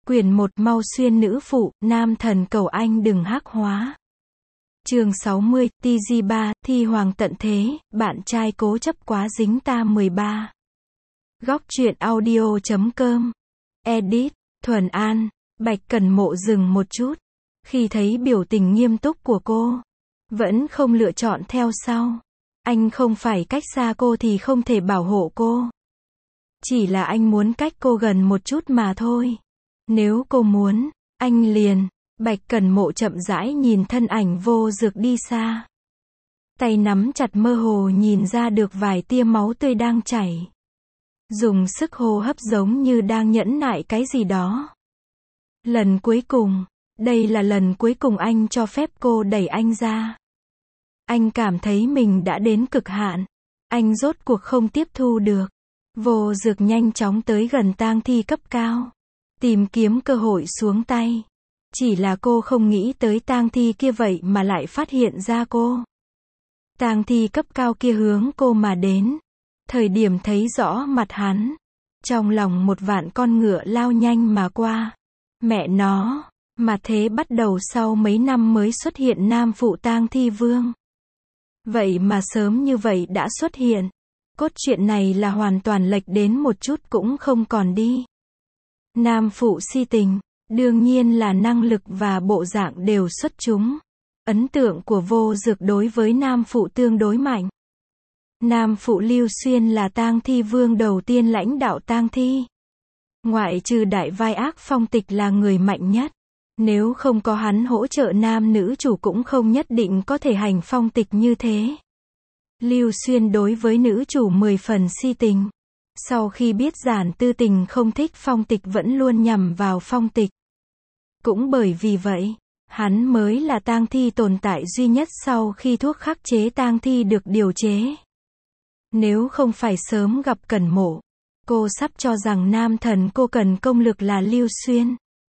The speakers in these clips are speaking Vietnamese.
Quyển 1 Mau xuyên nữ phụ, nam thần cầu anh đừng hắc hóa. Chương 60, TG3, thi hoàng tận thế, bạn trai cố chấp quá dính ta 13. Góc truyện audio.com. Edit, Thuần An. Bạch Cẩn Mộ dừng một chút. Khi thấy biểu tình nghiêm túc của cô, vẫn không lựa chọn theo sau. Anh không phải cách xa cô thì không thể bảo hộ cô. Chỉ là anh muốn cách cô gần một chút mà thôi. Nếu cô muốn, anh liền. Bạch Cẩn Mộ chậm rãi nhìn thân ảnh Vô Dược đi xa. Tay nắm chặt mơ hồ nhìn ra được vài tia máu tươi đang chảy. Dùng sức hô hấp giống như đang nhẫn nại cái gì đó. Lần cuối cùng, đây là lần cuối cùng anh cho phép cô đẩy anh ra. Anh cảm thấy mình đã đến cực hạn. Anh rốt cuộc không tiếp thu được. Vô Dược nhanh chóng tới gần tang thi cấp cao. Tìm kiếm cơ hội xuống tay. Chỉ là cô không nghĩ tới tang thi kia vậy mà lại phát hiện ra cô. Tang thi cấp cao kia hướng cô mà đến. Thời điểm thấy rõ mặt hắn, trong lòng một vạn con ngựa lao nhanh mà qua. Mẹ nó, mà thế bắt đầu sau mấy năm mới xuất hiện nam phụ tang thi vương. Vậy mà sớm như vậy đã xuất hiện. Cốt truyện này là hoàn toàn lệch đến một chút cũng không còn đi. Nam phụ si tình, đương nhiên là năng lực và bộ dạng đều xuất chúng. Ấn tượng của Vô Dược đối với nam phụ tương đối mạnh. Nam phụ Lưu Xuyên là tang thi vương đầu tiên lãnh đạo tang thi. Ngoại trừ đại vai ác Phong Tịch là người mạnh nhất. Nếu không có hắn hỗ trợ nam nữ chủ cũng không nhất định có thể hành Phong Tịch như thế. Lưu Xuyên đối với nữ chủ 10 phần si tình. Sau khi biết Giản Tư Tình không thích Phong Tịch vẫn luôn nhằm vào Phong Tịch. Cũng bởi vì vậy, hắn mới là tang thi tồn tại duy nhất sau khi thuốc khắc chế tang thi được điều chế. Nếu không phải sớm gặp Cẩn Mộ, cô sắp cho rằng nam thần cô cần công lực là Lưu Xuyên.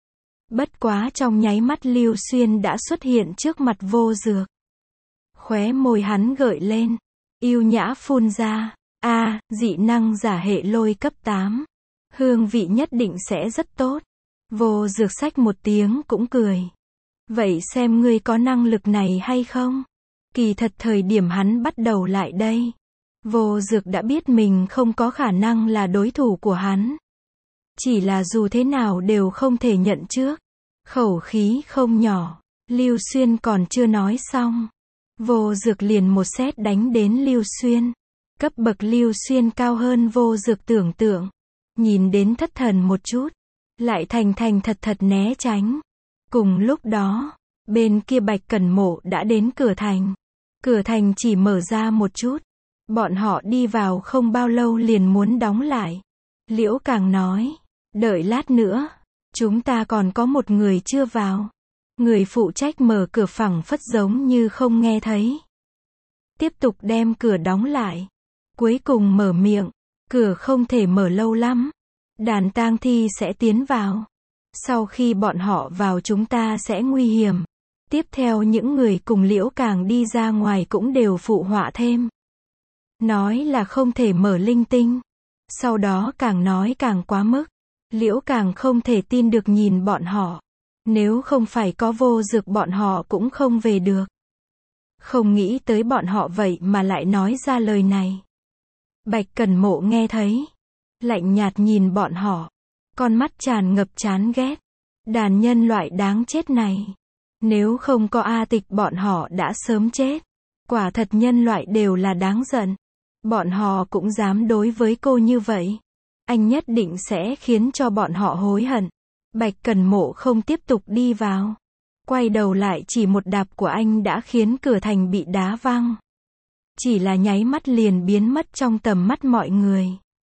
Bất quá trong nháy mắt Lưu Xuyên đã xuất hiện trước mặt Vô Dược. Khóe môi hắn gợi lên, yêu nhã phun ra, dị năng giả hệ lôi cấp 8. Hương vị nhất định sẽ rất tốt. Vô Dược xách một tiếng cũng cười. Vậy xem ngươi có năng lực này hay không? Kỳ thật thời điểm hắn bắt đầu lại đây, Vô Dược đã biết mình không có khả năng là đối thủ của hắn. Chỉ là dù thế nào đều không thể nhận trước. Khẩu khí không nhỏ. Lưu Xuyên còn chưa nói xong. Vô Dược liền một sét đánh đến Lưu Xuyên. Cấp bậc Lưu Xuyên cao hơn Vô Dược tưởng tượng. Nhìn đến thất thần một chút. Lại thành thật né tránh. Cùng lúc đó, bên kia Bạch Cẩn Mộ đã đến cửa thành. Cửa thành chỉ mở ra một chút. Bọn họ đi vào không bao lâu liền muốn đóng lại. Liễu Càng nói, đợi lát nữa, chúng ta còn có một người chưa vào. Người phụ trách mở cửa phẳng phất giống như không nghe thấy. Tiếp tục đem cửa đóng lại. Cuối cùng mở miệng, cửa không thể mở lâu lắm. Đàn tang thi sẽ tiến vào. Sau khi bọn họ vào chúng ta sẽ nguy hiểm. Tiếp theo những người cùng Liễu Càng đi ra ngoài cũng đều phụ họa thêm. Nói là không thể mở linh tinh. Sau đó càng nói càng quá mức. Liễu Càng không thể tin được nhìn bọn họ. Nếu không phải có Vô Dược bọn họ cũng không về được. Không nghĩ tới bọn họ vậy mà lại nói ra lời này. Bạch Cẩn Mộ nghe thấy. Lạnh nhạt nhìn bọn họ. Con mắt tràn ngập chán ghét. Đàn nhân loại đáng chết này. Nếu không có A Tịch bọn họ đã sớm chết. Quả thật nhân loại đều là đáng giận. Bọn họ cũng dám đối với cô như vậy. Anh nhất định sẽ khiến cho bọn họ hối hận. Bạch Cẩn Mộ không tiếp tục đi vào. Quay đầu lại chỉ một đạp của anh đã khiến cửa thành bị đá văng. Chỉ là nháy mắt liền biến mất trong tầm mắt mọi người.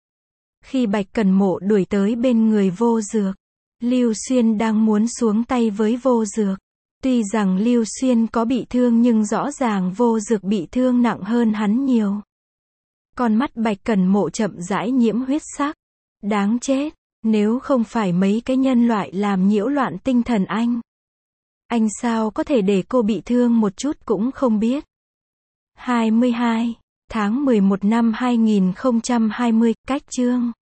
Khi Bạch Cẩn Mộ đuổi tới bên người Vô Dược, Lưu Xuyên đang muốn xuống tay với Vô Dược. Tuy rằng Lưu Xuyên có bị thương nhưng rõ ràng Vô Dược bị thương nặng hơn hắn nhiều. Con mắt Bạch Cẩn Mộ chậm rãi nhiễm huyết sắc. Đáng chết, nếu không phải mấy cái nhân loại làm nhiễu loạn tinh thần anh sao có thể để cô bị thương một chút cũng không biết. 22 tháng 11 năm 2020, cách chương